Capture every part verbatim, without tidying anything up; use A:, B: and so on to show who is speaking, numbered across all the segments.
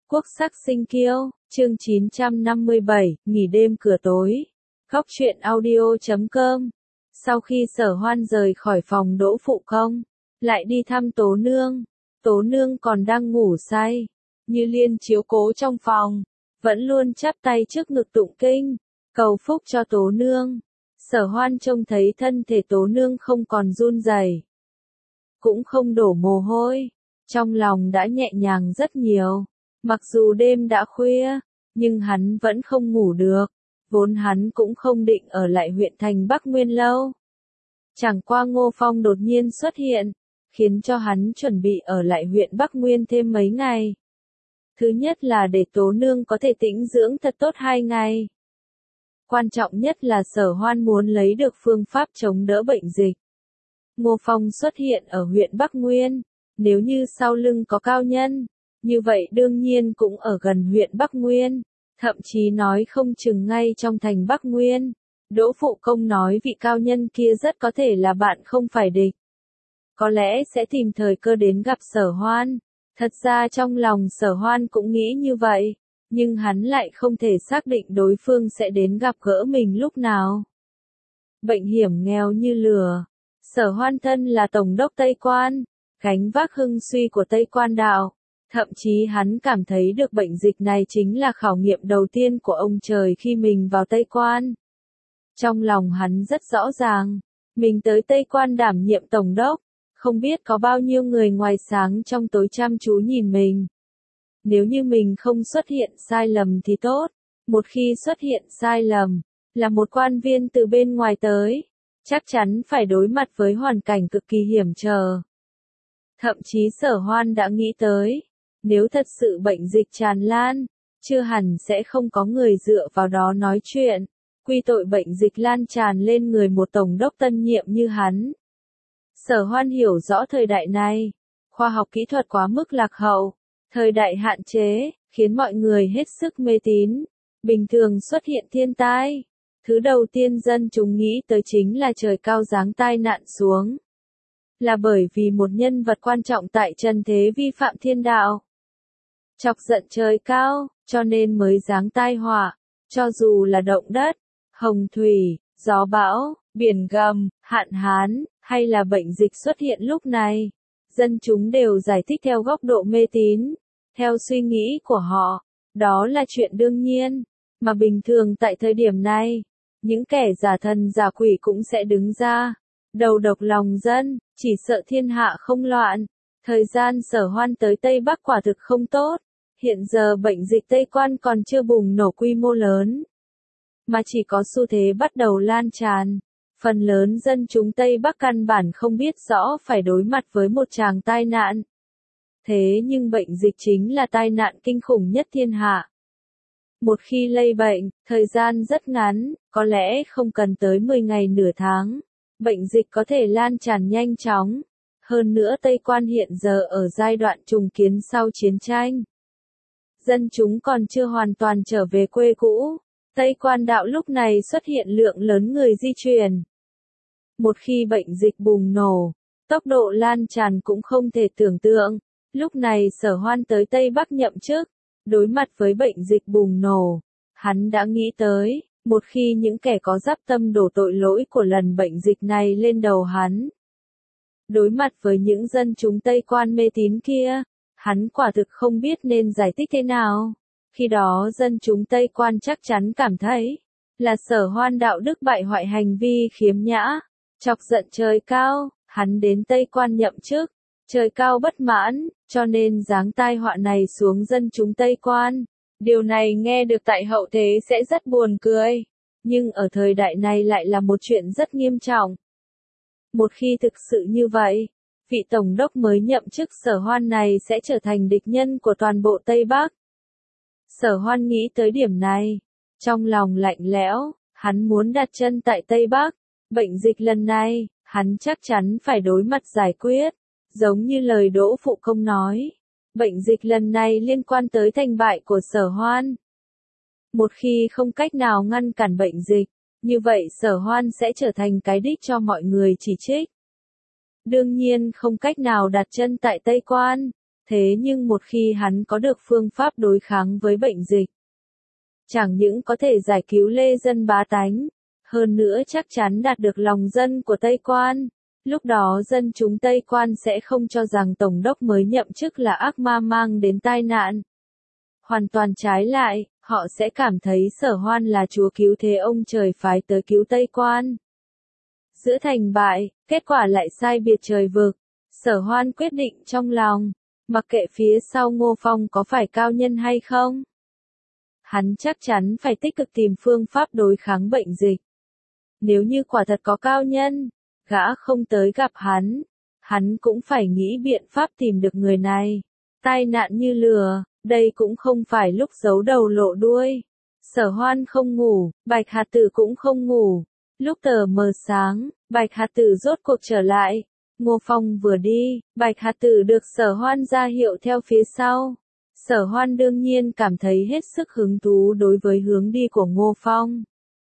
A: Quốc sắc sinh kiêu, chương chín trăm năm mươi bảy, nghỉ đêm cửa tối. Góc truyện audio chấm com. Sau khi Sở Hoan rời khỏi phòng Đỗ Phụ Công, lại đi thăm Tố Nương. Tố Nương còn đang ngủ say, Như Liên chiếu cố trong phòng, vẫn luôn chắp tay trước ngực tụng kinh, cầu phúc cho Tố Nương. Sở Hoan trông thấy thân thể Tố Nương không còn run rẩy, cũng không đổ mồ hôi, trong lòng đã nhẹ nhàng rất nhiều. Mặc dù đêm đã khuya, nhưng hắn vẫn không ngủ được, vốn hắn cũng không định ở lại huyện thành Bắc Nguyên lâu. Chẳng qua Ngô Phong đột nhiên xuất hiện, khiến cho hắn chuẩn bị ở lại huyện Bắc Nguyên thêm mấy ngày. Thứ nhất là để Tố Nương có thể tĩnh dưỡng thật tốt hai ngày. Quan trọng nhất là Sở Hoan muốn lấy được phương pháp chống đỡ bệnh dịch. Ngô Phong xuất hiện ở huyện Bắc Nguyên, nếu như sau lưng có cao nhân, như vậy đương nhiên cũng ở gần huyện Bắc Nguyên, thậm chí nói không chừng ngay trong thành Bắc Nguyên. Đỗ Phụ Công nói vị cao nhân kia rất có thể là bạn không phải địch. Có lẽ sẽ tìm thời cơ đến gặp Sở Hoan. Thật ra trong lòng Sở Hoan cũng nghĩ như vậy, nhưng hắn lại không thể xác định đối phương sẽ đến gặp gỡ mình lúc nào. Bệnh hiểm nghèo như lửa. Sở Hoan thân là Tổng đốc Tây Quan, gánh vác hưng suy của Tây Quan đạo. Thậm chí hắn cảm thấy được bệnh dịch này chính là khảo nghiệm đầu tiên của ông trời khi mình vào Tây Quan. Trong lòng hắn rất rõ ràng, mình tới Tây Quan đảm nhiệm Tổng đốc, không biết có bao nhiêu người ngoài sáng trong tối chăm chú nhìn mình. Nếu như mình không xuất hiện sai lầm thì tốt, một khi xuất hiện sai lầm, là một quan viên từ bên ngoài tới, chắc chắn phải đối mặt với hoàn cảnh cực kỳ hiểm trở. Thậm chí Sở Hoan đã nghĩ tới, nếu thật sự bệnh dịch tràn lan, chưa hẳn sẽ không có người dựa vào đó nói chuyện, quy tội bệnh dịch lan tràn lên người một tổng đốc tân nhiệm như hắn. Sở Hoan hiểu rõ thời đại này, khoa học kỹ thuật quá mức lạc hậu, thời đại hạn chế, khiến mọi người hết sức mê tín, bình thường xuất hiện thiên tai. Thứ đầu tiên dân chúng nghĩ tới chính là trời cao giáng tai nạn xuống. Là bởi vì một nhân vật quan trọng tại trần thế vi phạm thiên đạo, chọc giận trời cao, cho nên mới giáng tai họa. Cho dù là động đất, hồng thủy, gió bão, biển gầm, hạn hán, hay là bệnh dịch xuất hiện lúc này, dân chúng đều giải thích theo góc độ mê tín, theo suy nghĩ của họ. Đó là chuyện đương nhiên, mà bình thường tại thời điểm này, những kẻ giả thần giả quỷ cũng sẽ đứng ra, đầu độc lòng dân, chỉ sợ thiên hạ không loạn. Thời gian Sở Hoan tới Tây Bắc quả thực không tốt. Hiện giờ bệnh dịch Tây Quan còn chưa bùng nổ quy mô lớn, mà chỉ có xu thế bắt đầu lan tràn. Phần lớn dân chúng Tây Bắc căn bản không biết rõ phải đối mặt với một tràng tai nạn. Thế nhưng bệnh dịch chính là tai nạn kinh khủng nhất thiên hạ. Một khi lây bệnh, thời gian rất ngắn, có lẽ không cần tới mười ngày nửa tháng, bệnh dịch có thể lan tràn nhanh chóng. Hơn nữa Tây Quan hiện giờ ở giai đoạn trùng kiến sau chiến tranh. Dân chúng còn chưa hoàn toàn trở về quê cũ. Tây Quan đạo lúc này xuất hiện lượng lớn người di chuyển. Một khi bệnh dịch bùng nổ, tốc độ lan tràn cũng không thể tưởng tượng. Lúc này Sở Hoan tới Tây Bắc nhậm chức, đối mặt với bệnh dịch bùng nổ, hắn đã nghĩ tới, một khi những kẻ có dắp tâm đổ tội lỗi của lần bệnh dịch này lên đầu hắn. Đối mặt với những dân chúng Tây Quan mê tín kia, hắn quả thực không biết nên giải thích thế nào. Khi đó dân chúng Tây Quan chắc chắn cảm thấy, là Sở Hoan đạo đức bại hoại hành vi khiếm nhã, chọc giận trời cao. Hắn đến Tây Quan nhậm chức, trời cao bất mãn, cho nên giáng tai họa này xuống dân chúng Tây Quan. Điều này nghe được tại hậu thế sẽ rất buồn cười, nhưng ở thời đại này lại là một chuyện rất nghiêm trọng. Một khi thực sự như vậy, vị tổng đốc mới nhậm chức Sở Hoan này sẽ trở thành địch nhân của toàn bộ Tây Bắc. Sở Hoan nghĩ tới điểm này, trong lòng lạnh lẽo, hắn muốn đặt chân tại Tây Bắc. Bệnh dịch lần này, hắn chắc chắn phải đối mặt giải quyết. Giống như lời Đỗ Phụ Công nói, bệnh dịch lần này liên quan tới thành bại của Sở Hoan. Một khi không cách nào ngăn cản bệnh dịch, như vậy Sở Hoan sẽ trở thành cái đích cho mọi người chỉ trích. Đương nhiên không cách nào đặt chân tại Tây Quan, Thế nhưng một khi hắn có được phương pháp đối kháng với bệnh dịch, chẳng những có thể giải cứu lê dân bá tánh, hơn nữa chắc chắn đạt được lòng dân của Tây Quan. Lúc đó dân chúng Tây Quan sẽ không cho rằng Tổng đốc mới nhậm chức là ác ma mang đến tai nạn. Hoàn toàn trái lại, họ sẽ cảm thấy Sở Hoan là chúa cứu thế ông trời phái tới cứu Tây Quan. Giữa thành bại, kết quả lại sai biệt trời vực. Sở Hoan quyết định trong lòng, mặc kệ phía sau Ngô Phong có phải cao nhân hay không, hắn chắc chắn phải tích cực tìm phương pháp đối kháng bệnh dịch. Nếu như quả thật có cao nhân, gã không tới gặp hắn, hắn cũng phải nghĩ biện pháp tìm được người này. Tai nạn như lừa, đây cũng không phải lúc giấu đầu lộ đuôi. Sở Hoan không ngủ, Bạch Hạt Tử cũng không ngủ. Lúc tờ mờ sáng, Bạch Hạt Tử rốt cuộc trở lại. Ngô Phong vừa đi, Bạch Hạt Tử được Sở Hoan ra hiệu theo phía sau. Sở Hoan đương nhiên cảm thấy hết sức hứng thú đối với hướng đi của Ngô Phong.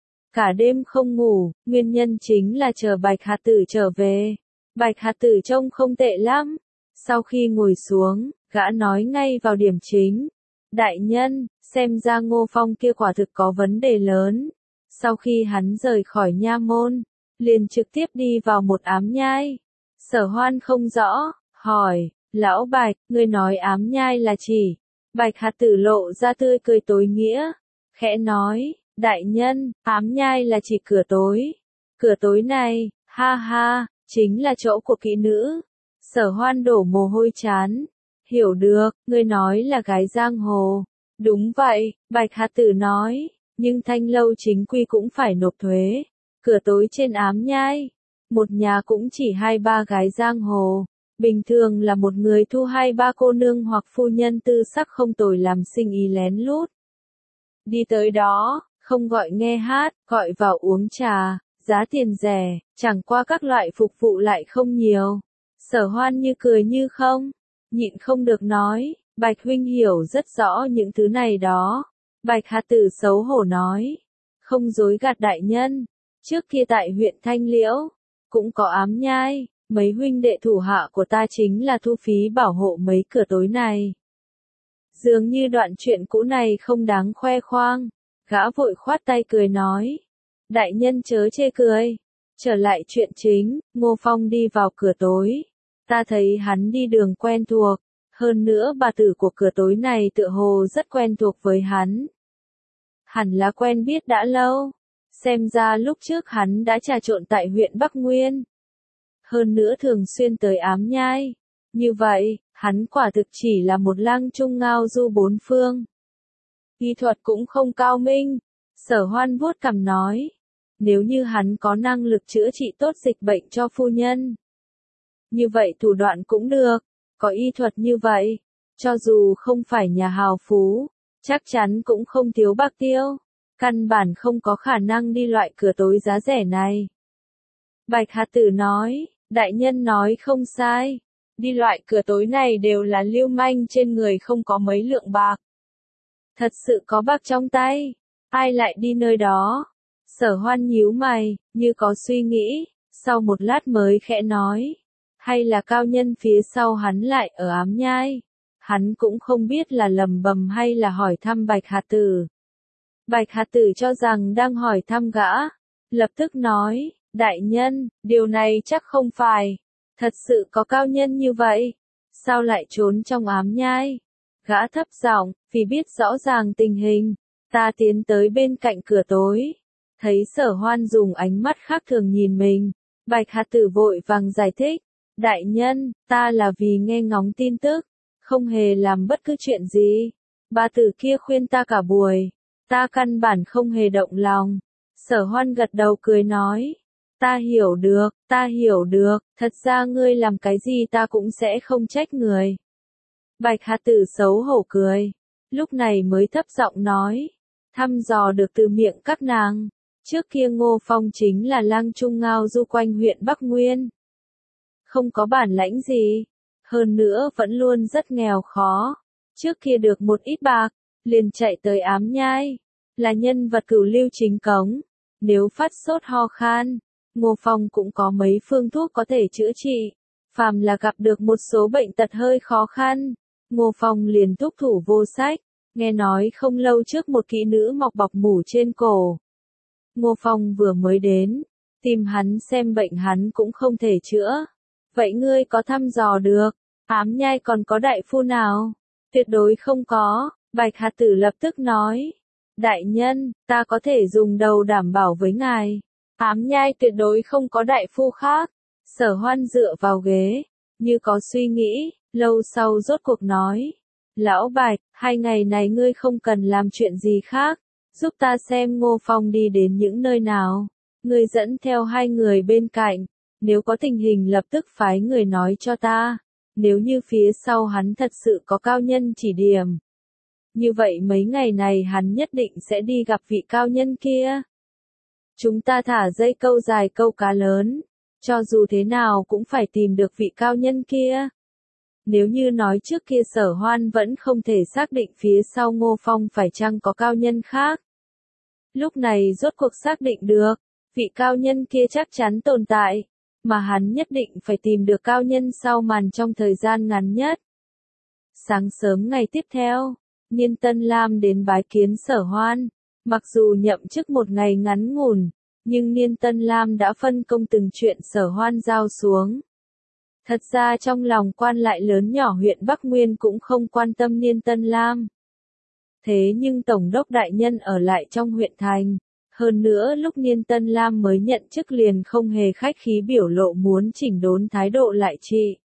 A: Cả đêm không ngủ, nguyên nhân chính là chờ Bạch Hạt Tử trở về. Bạch Hạt Tử trông không tệ lắm. Sau khi ngồi xuống, gã nói ngay vào điểm chính. Đại nhân, xem ra Ngô Phong kia quả thực có vấn đề lớn. Sau khi hắn rời khỏi nha môn, liền trực tiếp đi vào một ám nhai. Sở Hoan không rõ, hỏi, lão Bạch, ngươi nói ám nhai là chỉ. Bạch Hạt Tử lộ ra tươi cười tối nghĩa, khẽ nói, đại nhân, ám nhai là chỉ cửa tối. Cửa tối này, ha ha, chính là chỗ của kỹ nữ. Sở Hoan đổ mồ hôi chán. Hiểu được, ngươi nói là gái giang hồ. Đúng vậy, Bạch Hạt Tử nói, nhưng thanh lâu chính quy cũng phải nộp thuế. Cửa tối trên ám nhai, một nhà cũng chỉ hai ba gái giang hồ. Bình thường là một người thu hai ba cô nương hoặc phu nhân tư sắc không tồi làm sinh ý lén lút. Đi tới đó, không gọi nghe hát, gọi vào uống trà, giá tiền rẻ, chẳng qua các loại phục vụ lại không nhiều. Sở Hoan như cười như không, nhịn không được nói, Bạch huynh hiểu rất rõ những thứ này đó. Bạch Hạt Tử xấu hổ nói, không dối gạt đại nhân, trước kia tại huyện Thanh Liễu, cũng có ám nhai, mấy huynh đệ thủ hạ của ta chính là thu phí bảo hộ mấy cửa tối này. Dường như đoạn chuyện cũ này không đáng khoe khoang, gã vội khoát tay cười nói, đại nhân chớ chê cười. Trở lại chuyện chính, Ngô Phong đi vào cửa tối. Ta thấy hắn đi đường quen thuộc, hơn nữa bà tử của cửa tối này tựa hồ rất quen thuộc với hắn. Hẳn là quen biết đã lâu, xem ra lúc trước hắn đã trà trộn tại huyện Bắc Nguyên. Hơn nữa thường xuyên tới ám nhai. Như vậy, hắn quả thực chỉ là một lang trung ngao du bốn phương. Y thuật cũng không cao minh. Sở Hoan vuốt cằm nói, nếu như hắn có năng lực chữa trị tốt dịch bệnh cho phu nhân, như vậy thủ đoạn cũng được. Có y thuật như vậy, cho dù không phải nhà hào phú, chắc chắn cũng không thiếu bạc tiêu. Căn bản không có khả năng đi loại cửa tối giá rẻ này. Bạch Hạt Tử nói, đại nhân nói không sai. Đi loại cửa tối này đều là lưu manh trên người không có mấy lượng bạc. Thật sự có bạc trong tay, ai lại đi nơi đó? Sở Hoan nhíu mày, như có suy nghĩ, sau một lát mới khẽ nói, hay là cao nhân phía sau hắn lại ở ám nhai? Hắn cũng không biết là lầm bầm hay là hỏi thăm Bạch Hạt Tử. Bạch Hạt Tử cho rằng đang hỏi thăm gã, lập tức nói, đại nhân, điều này chắc không phải. Thật sự có cao nhân như vậy, sao lại trốn trong ám nhai? Gã thấp giọng, vì biết rõ ràng tình hình, ta tiến tới bên cạnh cửa tối, thấy Sở Hoan dùng ánh mắt khác thường nhìn mình. Bạch Hạt Tử vội vàng giải thích, đại nhân, ta là vì nghe ngóng tin tức, không hề làm bất cứ chuyện gì. Bà tử kia khuyên ta cả buổi, ta căn bản không hề động lòng. Sở Hoan gật đầu cười nói, ta hiểu được, ta hiểu được, thật ra ngươi làm cái gì ta cũng sẽ không trách người. Bạch Hạt Tử xấu hổ cười, lúc này mới thấp giọng nói, thăm dò được từ miệng các nàng, trước kia Ngô Phong chính là lang trung ngao du quanh huyện Bắc Nguyên. Không có bản lãnh gì, hơn nữa vẫn luôn rất nghèo khó, trước kia được một ít bạc, liền chạy tới ám nhai, là nhân vật cửu lưu chính cống, nếu phát sốt ho khan, Ngô Phong cũng có mấy phương thuốc có thể chữa trị, phàm là gặp được một số bệnh tật hơi khó khăn, Ngô Phong liền thúc thủ vô sách, nghe nói không lâu trước một kỹ nữ mọc bọc mủ trên cổ. Ngô Phong vừa mới đến, tìm hắn xem bệnh hắn cũng không thể chữa. Vậy ngươi có thăm dò được, Ám Nhai còn có đại phu nào? Tuyệt đối không có, Bạch Hạt Tử lập tức nói. Đại nhân, ta có thể dùng đầu đảm bảo với ngài. Ám Nhai tuyệt đối không có đại phu khác. Sở Hoan dựa vào ghế, như có suy nghĩ, lâu sau rốt cuộc nói. Lão Bạch, hai ngày này ngươi không cần làm chuyện gì khác, giúp ta xem Ngô Phong đi đến những nơi nào. Ngươi dẫn theo hai người bên cạnh, nếu có tình hình lập tức phái người nói cho ta. Nếu như phía sau hắn thật sự có cao nhân chỉ điểm, như vậy mấy ngày này hắn nhất định sẽ đi gặp vị cao nhân kia. Chúng ta thả dây câu dài câu cá lớn, cho dù thế nào cũng phải tìm được vị cao nhân kia. Nếu như nói trước kia Sở Hoan vẫn không thể xác định phía sau Ngô Phong phải chăng có cao nhân khác. Lúc này rốt cuộc xác định được, vị cao nhân kia chắc chắn tồn tại, mà hắn nhất định phải tìm được cao nhân sau màn trong thời gian ngắn nhất. Sáng sớm ngày tiếp theo, Niên Tân Lam đến bái kiến Sở Hoan, mặc dù nhậm chức một ngày ngắn ngủn, nhưng Niên Tân Lam đã phân công từng chuyện Sở Hoan giao xuống. Thật ra trong lòng quan lại lớn nhỏ huyện Bắc Nguyên cũng không quan tâm Niên Tân Lam. Thế nhưng Tổng đốc đại nhân ở lại trong huyện thành, hơn nữa lúc Niên Tân Lam mới nhận chức liền không hề khách khí biểu lộ muốn chỉnh đốn thái độ lại trị.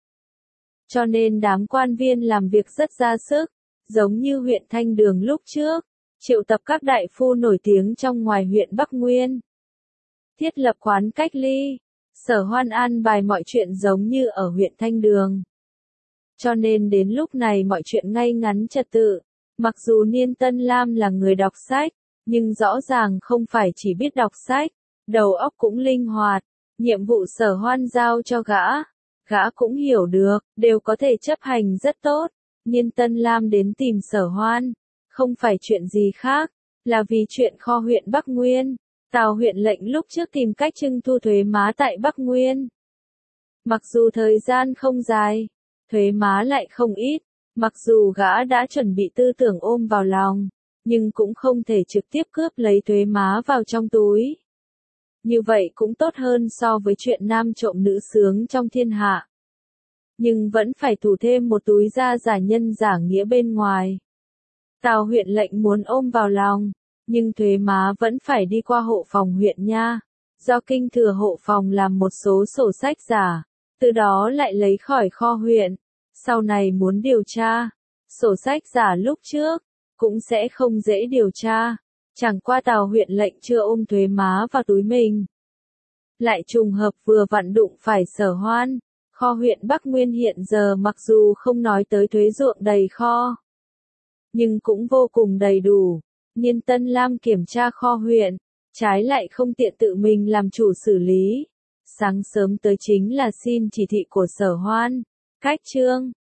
A: Cho nên đám quan viên làm việc rất ra sức, giống như huyện Thanh Đường lúc trước, triệu tập các đại phu nổi tiếng trong ngoài huyện Bắc Nguyên. Thiết lập quán cách ly, Sở Hoan an bài mọi chuyện giống như ở huyện Thanh Đường. Cho nên đến lúc này mọi chuyện ngay ngắn trật tự, mặc dù Niên Tân Lam là người đọc sách, nhưng rõ ràng không phải chỉ biết đọc sách, đầu óc cũng linh hoạt, nhiệm vụ Sở Hoan giao cho gã, gã cũng hiểu được, đều có thể chấp hành rất tốt. Niên Tân Lam đến tìm Sở Hoan, không phải chuyện gì khác, là vì chuyện kho huyện Bắc Nguyên. Tào huyện lệnh lúc trước tìm cách trưng thu thuế má tại Bắc Nguyên. Mặc dù thời gian không dài, thuế má lại không ít, mặc dù gã đã chuẩn bị tư tưởng ôm vào lòng, nhưng cũng không thể trực tiếp cướp lấy thuế má vào trong túi. Như vậy cũng tốt hơn so với chuyện nam trộm nữ sướng trong thiên hạ. Nhưng vẫn phải thủ thêm một túi da giả nhân giả nghĩa bên ngoài. Tào huyện lệnh muốn ôm vào lòng, nhưng thuế má vẫn phải đi qua hộ phòng huyện nha. Do kinh thừa hộ phòng làm một số sổ sách giả, từ đó lại lấy khỏi kho huyện. Sau này muốn điều tra, sổ sách giả lúc trước, cũng sẽ không dễ điều tra. Chẳng qua Tào huyện lệnh chưa ôm thuế má vào túi mình. Lại trùng hợp vừa vặn đụng phải Sở Hoan. Kho huyện Bắc Nguyên hiện giờ mặc dù không nói tới thuế ruộng đầy kho, nhưng cũng vô cùng đầy đủ. Niên Tân Lam kiểm tra kho huyện, trái lại không tiện tự mình làm chủ xử lý. Sáng sớm tới chính là xin chỉ thị của Sở Hoan. Cách chương